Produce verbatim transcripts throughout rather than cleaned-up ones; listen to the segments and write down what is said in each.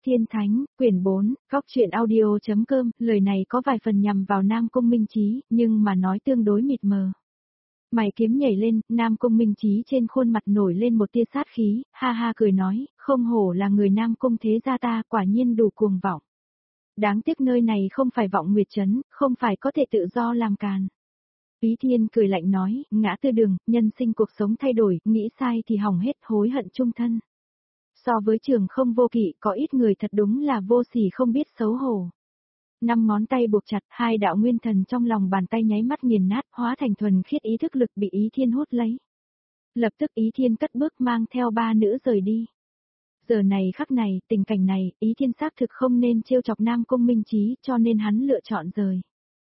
Thiên Thánh, quyển bốn, góc truyện audio.com, lời này có vài phần nhằm vào Nam Cung Minh Chí, nhưng mà nói tương đối mịt mờ. Mày kiếm nhảy lên, Nam Cung Minh Chí trên khuôn mặt nổi lên một tia sát khí, ha ha cười nói, không hổ là người Nam Cung thế gia ta, quả nhiên đủ cuồng vọng. Đáng tiếc nơi này không phải vọng nguyệt trấn, không phải có thể tự do làm càn. Ý Thiên cười lạnh nói, ngã tư đường, nhân sinh cuộc sống thay đổi, nghĩ sai thì hỏng hết, hối hận chung thân. So với trường không vô kỵ, có ít người thật đúng là vô sỉ không biết xấu hổ. Năm ngón tay buộc chặt, hai đạo nguyên thần trong lòng bàn tay nháy mắt nghiền nát, hóa thành thuần khiết ý thức lực bị Ý Thiên hút lấy. Lập tức Ý Thiên cất bước mang theo ba nữ rời đi. Giờ này khắc này, tình cảnh này, Ý Thiên xác thực không nên trêu chọc Nam Cung Minh Chí, cho nên hắn lựa chọn rời.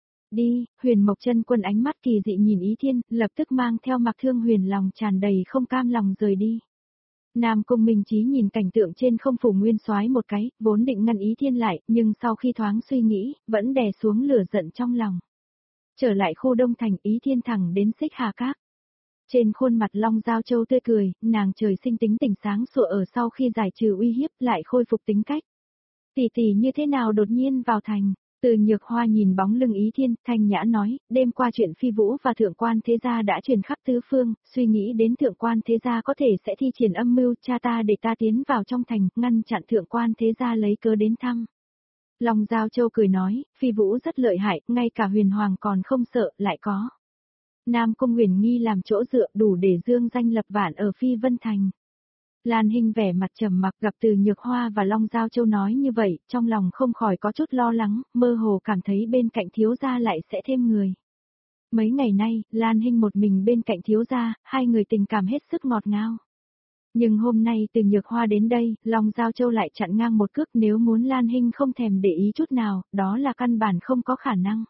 Đi, Huyền Mộc Chân Quân ánh mắt kỳ dị nhìn Ý Thiên, lập tức mang theo Mạc Thương Huyền lòng tràn đầy không cam lòng rời đi. Nam Cung Minh Chí nhìn cảnh tượng trên không phủ nguyên soái một cái, vốn định ngăn Ý Thiên lại, nhưng sau khi thoáng suy nghĩ, vẫn đè xuống lửa giận trong lòng. Trở lại khu Đông Thành, Ý Thiên thẳng đến Xích Hà Các. Trên khuôn mặt Long Giao Châu tươi cười, nàng trời sinh tính tỉnh sáng sủa ở sau khi giải trừ uy hiếp lại khôi phục tính cách. Tỷ tỷ như thế nào đột nhiên vào thành? Từ Nhược Hoa nhìn bóng lưng Ý Thiên, thanh nhã nói, đêm qua chuyện Phi Vũ và Thượng Quan Thế Gia đã truyền khắp tứ phương, suy nghĩ đến Thượng Quan Thế Gia có thể sẽ thi triển âm mưu, cha ta để ta tiến vào trong thành, ngăn chặn Thượng Quan Thế Gia lấy cớ đến thăm. Long Giao Châu cười nói, Phi Vũ rất lợi hại, ngay cả Huyền Hoàng còn không sợ, lại có. Nam Cung Huyền Nghi làm chỗ dựa đủ để dương danh lập vạn ở Phi Vân Thành. Lan Hinh vẻ mặt trầm mặc gặp Từ Nhược Hoa và Long Giao Châu nói như vậy, trong lòng không khỏi có chút lo lắng, mơ hồ cảm thấy bên cạnh thiếu gia lại sẽ thêm người. Mấy ngày nay, Lan Hinh một mình bên cạnh thiếu gia, hai người tình cảm hết sức ngọt ngào. Nhưng hôm nay Từ Nhược Hoa đến đây, Long Giao Châu lại chặn ngang một cước, nếu muốn Lan Hinh không thèm để ý chút nào, đó là căn bản không có khả năng.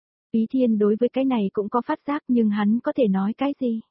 Ý Thiên đối với cái này cũng có phát giác nhưng hắn có thể nói cái gì?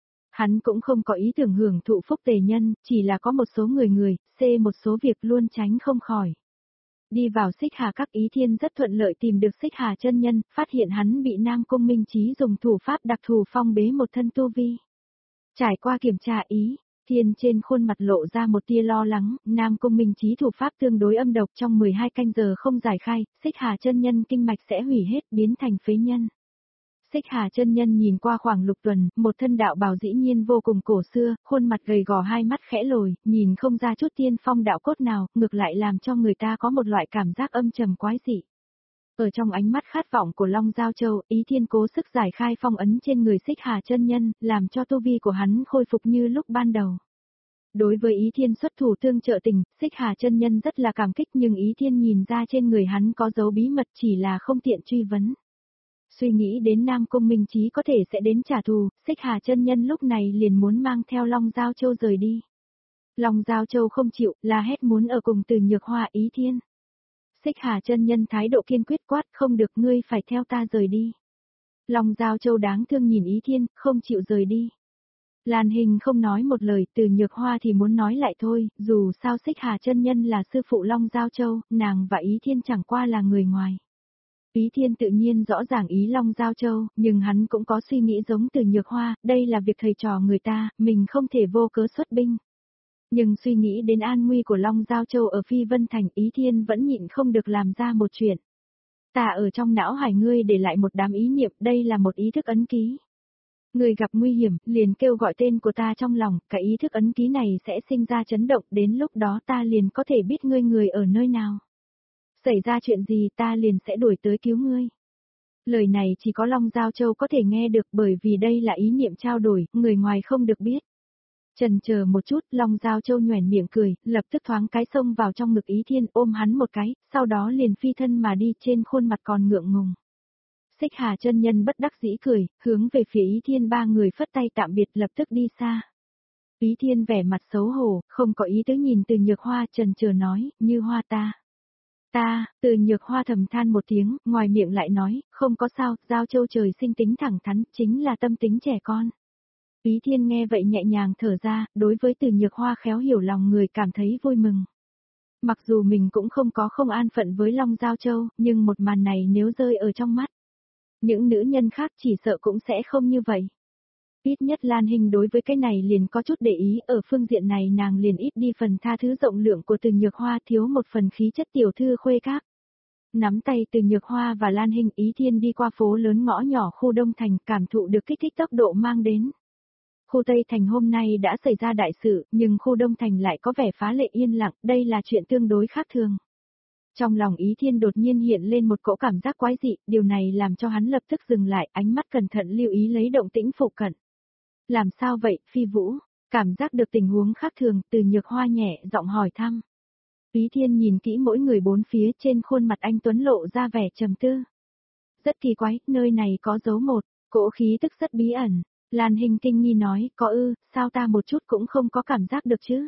Hắn cũng không có ý tưởng hưởng thụ phúc tề nhân, chỉ là có một số người người, xê một số việc luôn tránh không khỏi. Đi vào Xích Hà Các, Ý Thiên rất thuận lợi tìm được Xích Hà chân nhân, phát hiện hắn bị Nam Cung Minh Chí dùng thủ pháp đặc thù phong bế một thân tu vi. Trải qua kiểm tra Ý Thiên trên khuôn mặt lộ ra một tia lo lắng, Nam Cung Minh Chí thủ pháp tương đối âm độc, trong mười hai canh giờ không giải khai, Xích Hà chân nhân kinh mạch sẽ hủy hết, biến thành phế nhân. Xích Hà chân nhân nhìn qua khoảng lục tuần, một thân đạo bào dĩ nhiên vô cùng cổ xưa, khuôn mặt gầy gò, hai mắt khẽ lồi, nhìn không ra chút tiên phong đạo cốt nào, ngược lại làm cho người ta có một loại cảm giác âm trầm quái dị. Ở trong ánh mắt khát vọng của Long Giao Châu, Ý Thiên cố sức giải khai phong ấn trên người Xích Hà chân nhân, làm cho tu vi của hắn khôi phục như lúc ban đầu. Đối với Ý Thiên xuất thủ tương trợ tình, Xích Hà chân nhân rất là cảm kích, nhưng Ý Thiên nhìn ra trên người hắn có dấu bí mật, chỉ là không tiện truy vấn. Suy nghĩ đến Nam Cung Minh Chí có thể sẽ đến trả thù, Xích Hà chân nhân lúc này liền muốn mang theo Long Giao Châu rời đi. Long Giao Châu không chịu, la hét muốn ở cùng Từ Nhược Hoa. Ý Thiên. Xích Hà chân nhân thái độ kiên quyết quát, không được, ngươi phải theo ta rời đi. Long Giao Châu đáng thương nhìn Ý Thiên, không chịu rời đi. Lan Hình không nói một lời, Từ Nhược Hoa thì muốn nói lại thôi, dù sao Xích Hà chân nhân là sư phụ Long Giao Châu, nàng và Ý Thiên chẳng qua là người ngoài. Ý Thiên tự nhiên rõ ràng ý Long Giao Châu, nhưng hắn cũng có suy nghĩ giống Từ Nhược Hoa, đây là việc thầy trò người ta, mình không thể vô cớ xuất binh. Nhưng suy nghĩ đến an nguy của Long Giao Châu ở Phi Vân Thành, Ý Thiên vẫn nhịn không được làm ra một chuyện. Ta ở trong não hải ngươi để lại một đám ý niệm, đây là một ý thức ấn ký. Người gặp nguy hiểm, liền kêu gọi tên của ta trong lòng, cái ý thức ấn ký này sẽ sinh ra chấn động, đến lúc đó ta liền có thể biết ngươi người ở nơi nào. Xảy ra chuyện gì ta liền sẽ đuổi tới cứu ngươi. Lời này chỉ có Long Giao Châu có thể nghe được, bởi vì đây là ý niệm trao đổi, người ngoài không được biết. Chần chờ một chút, Long Giao Châu nhoẻn miệng cười, lập tức thoáng cái xông vào trong ngực Ý Thiên, ôm hắn một cái, sau đó liền phi thân mà đi, trên khuôn mặt còn ngượng ngùng. Xích Hà chân nhân bất đắc dĩ cười, hướng về phía Ý Thiên, ba người phất tay tạm biệt, lập tức đi xa. Ý Thiên vẻ mặt xấu hổ, không có ý tứ nhìn Từ Nhược Hoa, chần chờ nói, Như Hoa ta. Ta, Từ Nhược Hoa thầm than một tiếng, ngoài miệng lại nói, không có sao, Giao Châu trời sinh tính thẳng thắn, chính là tâm tính trẻ con. Ý Thiên nghe vậy nhẹ nhàng thở ra, đối với Từ Nhược Hoa khéo hiểu lòng người cảm thấy vui mừng. Mặc dù mình cũng không có không an phận với Long Giao Châu, nhưng một màn này nếu rơi ở trong mắt, những nữ nhân khác chỉ sợ cũng sẽ không như vậy. Ít nhất Lan Hinh đối với cái này liền có chút để ý, ở phương diện này nàng liền ít đi phần tha thứ rộng lượng của Từ Nhược Hoa, thiếu một phần khí chất tiểu thư khuê các. Nắm tay Từ Nhược Hoa và Lan Hinh, Ý Thiên đi qua phố lớn ngõ nhỏ khu Đông Thành, cảm thụ được kích thích tốc độ mang đến. Khu Tây Thành hôm nay đã xảy ra đại sự, nhưng khu Đông Thành lại có vẻ phá lệ yên lặng, đây là chuyện tương đối khác thường. Trong lòng Ý Thiên đột nhiên hiện lên một cỗ cảm giác quái dị, điều này làm cho hắn lập tức dừng lại, ánh mắt cẩn thận lưu ý lấy động tĩnh phụ cận. Làm sao vậy, Phi Vũ? Cảm giác được tình huống khác thường, Từ Nhược Hoa nhẹ giọng hỏi thăm. Ý Thiên nhìn kỹ mỗi người bốn phía, trên khuôn mặt anh tuấn lộ ra vẻ trầm tư. Rất kỳ quái, nơi này có dấu một, cỗ khí tức rất bí ẩn. Lan Hinh kinh nghi nói, có ư, sao ta một chút cũng không có cảm giác được chứ?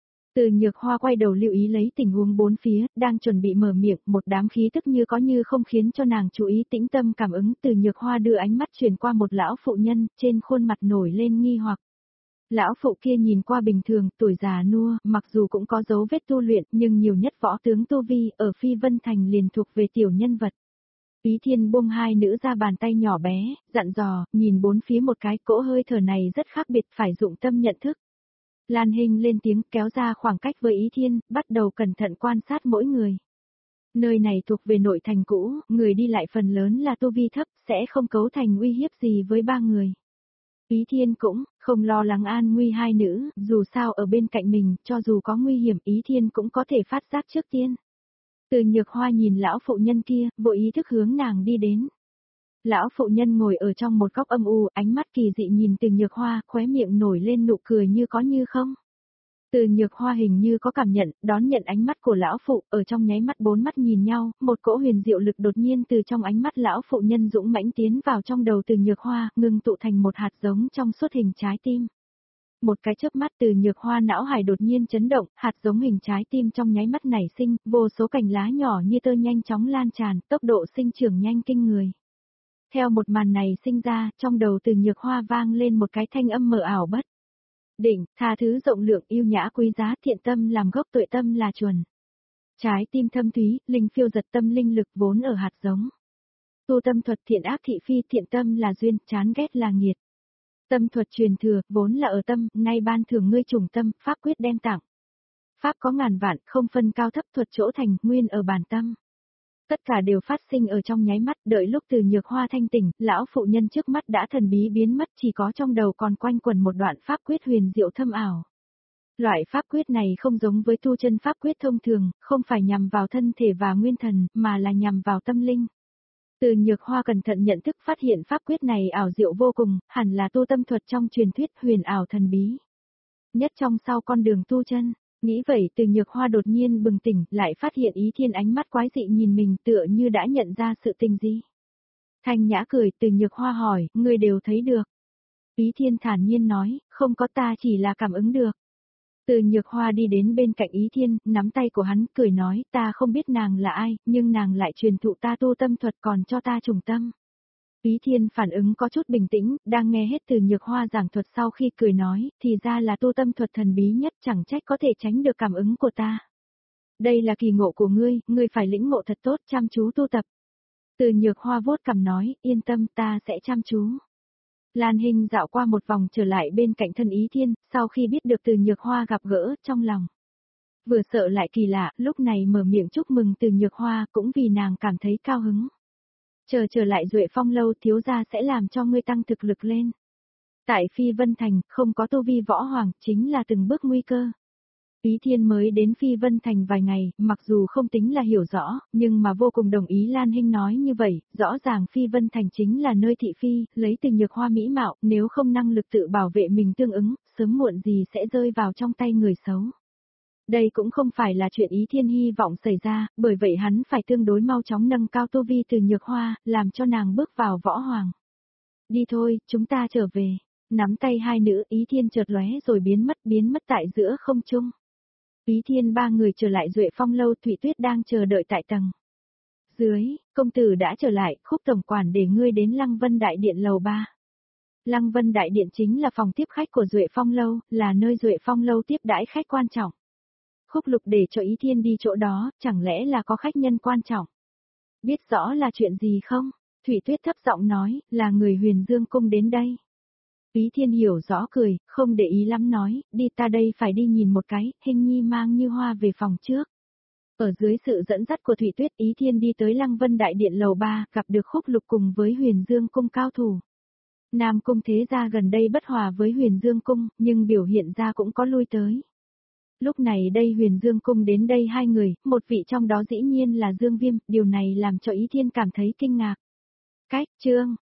Từ Nhược Hoa quay đầu lưu ý lấy tình huống bốn phía, đang chuẩn bị mở miệng, một đám khí tức như có như không khiến cho nàng chú ý, tĩnh tâm cảm ứng. Từ Nhược Hoa đưa ánh mắt chuyển qua một lão phụ nhân, trên khuôn mặt nổi lên nghi hoặc. Lão phụ kia nhìn qua bình thường, tuổi già nua, mặc dù cũng có dấu vết tu luyện, nhưng nhiều nhất võ tướng tu vi, ở Phi Vân Thành liền thuộc về tiểu nhân vật. Ý Thiên buông hai nữ ra bàn tay nhỏ bé, dặn dò, nhìn bốn phía một cái, cỗ hơi thở này rất khác biệt, phải dụng tâm nhận thức. Lan Hinh lên tiếng, kéo ra khoảng cách với Ý Thiên, bắt đầu cẩn thận quan sát mỗi người. Nơi này thuộc về nội thành cũ, người đi lại phần lớn là tu vi thấp, sẽ không cấu thành uy hiếp gì với ba người. Ý Thiên cũng không lo lắng an nguy hai nữ, dù sao ở bên cạnh mình, cho dù có nguy hiểm Ý Thiên cũng có thể phát giác trước tiên. Từ Nhược Hoa nhìn lão phụ nhân kia, vội ý thức hướng nàng đi đến. Lão phụ nhân ngồi ở trong một góc âm u, ánh mắt kỳ dị nhìn Từ Nhược Hoa, khóe miệng nổi lên nụ cười như có như không. Từ Nhược Hoa hình như có cảm nhận, đón nhận ánh mắt của lão phụ, ở trong nháy mắt bốn mắt nhìn nhau, một cỗ huyền diệu lực đột nhiên từ trong ánh mắt lão phụ nhân dũng mãnh tiến vào trong đầu Từ Nhược Hoa, ngưng tụ thành một hạt giống trong suốt hình trái tim. Một cái chớp mắt Từ Nhược Hoa não hải đột nhiên chấn động, hạt giống hình trái tim trong nháy mắt nảy sinh, vô số cành lá nhỏ như tơ nhanh chóng lan tràn, tốc độ sinh trưởng nhanh kinh người. Theo một màn này sinh ra, trong đầu Từ Nhược Hoa vang lên một cái thanh âm mờ ảo bất định, tha thứ rộng lượng, yêu nhã quý giá, thiện tâm làm gốc, tuệ tâm là chuẩn. Trái tim thâm thúy, linh phiêu giật, tâm linh lực vốn ở hạt giống. Tu tâm thuật, thiện ác thị phi, thiện tâm là duyên, chán ghét là nghiệt. Tâm thuật truyền thừa, vốn là ở tâm, nay ban thưởng ngươi trùng tâm, pháp quyết đem tặng. Pháp có ngàn vạn, không phân cao thấp, thuật chỗ thành, nguyên ở bản tâm. Tất cả đều phát sinh ở trong nháy mắt, đợi lúc Từ Nhược Hoa thanh tỉnh, lão phụ nhân trước mắt đã thần bí biến mất, chỉ có trong đầu còn quanh quẩn một đoạn pháp quyết huyền diệu thâm ảo. Loại pháp quyết này không giống với tu chân pháp quyết thông thường, không phải nhằm vào thân thể và nguyên thần, mà là nhằm vào tâm linh. Từ Nhược Hoa cẩn thận nhận thức phát hiện pháp quyết này ảo diệu vô cùng, hẳn là tu tâm thuật trong truyền thuyết huyền ảo thần bí. Nhất trong sau con đường tu chân. Nghĩ vậy Từ Nhược Hoa đột nhiên bừng tỉnh, lại phát hiện Ý Thiên ánh mắt quái dị nhìn mình, tựa như đã nhận ra sự tình gì. Thanh nhã cười, Từ Nhược Hoa hỏi, ngươi đều thấy được. Ý Thiên thản nhiên nói, không có, ta chỉ là cảm ứng được. Từ Nhược Hoa đi đến bên cạnh Ý Thiên, nắm tay của hắn, cười nói, ta không biết nàng là ai, nhưng nàng lại truyền thụ ta tu tâm thuật, còn cho ta trùng tâm. Ý Thiên phản ứng có chút bình tĩnh, đang nghe hết Từ Nhược Hoa giảng thuật sau khi cười nói, thì ra là tu tâm thuật thần bí nhất, chẳng trách có thể tránh được cảm ứng của ta. Đây là kỳ ngộ của ngươi, ngươi phải lĩnh ngộ thật tốt, chăm chú tu tập. Từ Nhược Hoa vuốt cằm nói, yên tâm, ta sẽ chăm chú. Lan Hinh dạo qua một vòng trở lại bên cạnh thân Ý Thiên, sau khi biết được Từ Nhược Hoa gặp gỡ, trong lòng vừa sợ lại kỳ lạ, lúc này mở miệng chúc mừng Từ Nhược Hoa, cũng vì nàng cảm thấy cao hứng. Chờ trở lại Duệ Phong lâu, thiếu gia sẽ làm cho ngươi tăng thực lực lên. Tại Phi Vân Thành, không có tu vi võ hoàng, chính là từng bước nguy cơ. Ý Thiên mới đến Phi Vân Thành vài ngày, mặc dù không tính là hiểu rõ, nhưng mà vô cùng đồng ý Lan Hinh nói như vậy, rõ ràng Phi Vân Thành chính là nơi thị phi, lấy Từ Nhược Hoa mỹ mạo, nếu không năng lực tự bảo vệ mình tương ứng, sớm muộn gì sẽ rơi vào trong tay người xấu. Đây cũng không phải là chuyện Ý Thiên hy vọng xảy ra, bởi vậy hắn phải tương đối mau chóng nâng cao tu vi Từ Nhược Hoa, làm cho nàng bước vào võ hoàng. Đi thôi, chúng ta trở về. Nắm tay hai nữ, Ý Thiên chợt lóe rồi biến mất biến mất tại giữa không trung. Ý Thiên ba người trở lại Duệ Phong lâu, Thủy Tuyết đang chờ đợi tại tầng dưới, công tử đã trở lại, Khúc tổng quản để ngươi đến Lăng Vân Đại Điện lầu ba. Lăng Vân Đại Điện chính là phòng tiếp khách của Duệ Phong lâu, là nơi Duệ Phong lâu tiếp đãi khách quan trọng. Khúc Lục để cho Ý Thiên đi chỗ đó, chẳng lẽ là có khách nhân quan trọng? Biết rõ là chuyện gì không? Thủy Tuyết thấp giọng nói, là người Huyền Dương cung đến đây. Ý Thiên hiểu rõ cười, không để ý lắm nói, đi ta đây phải đi nhìn một cái, Hình Nhi mang Như Hoa về phòng trước. Ở dưới sự dẫn dắt của Thủy Tuyết, Ý Thiên đi tới Lăng Vân Đại Điện lầu ba, gặp được Khúc Lục cùng với Huyền Dương Cung cao thủ. Nam Cung thế gia gần đây bất hòa với Huyền Dương Cung, nhưng biểu hiện ra cũng có lui tới. Lúc này đây Huyền Dương Cung đến đây hai người, một vị trong đó dĩ nhiên là Dương Viêm, điều này làm cho Ý Thiên cảm thấy kinh ngạc. Cách, chương,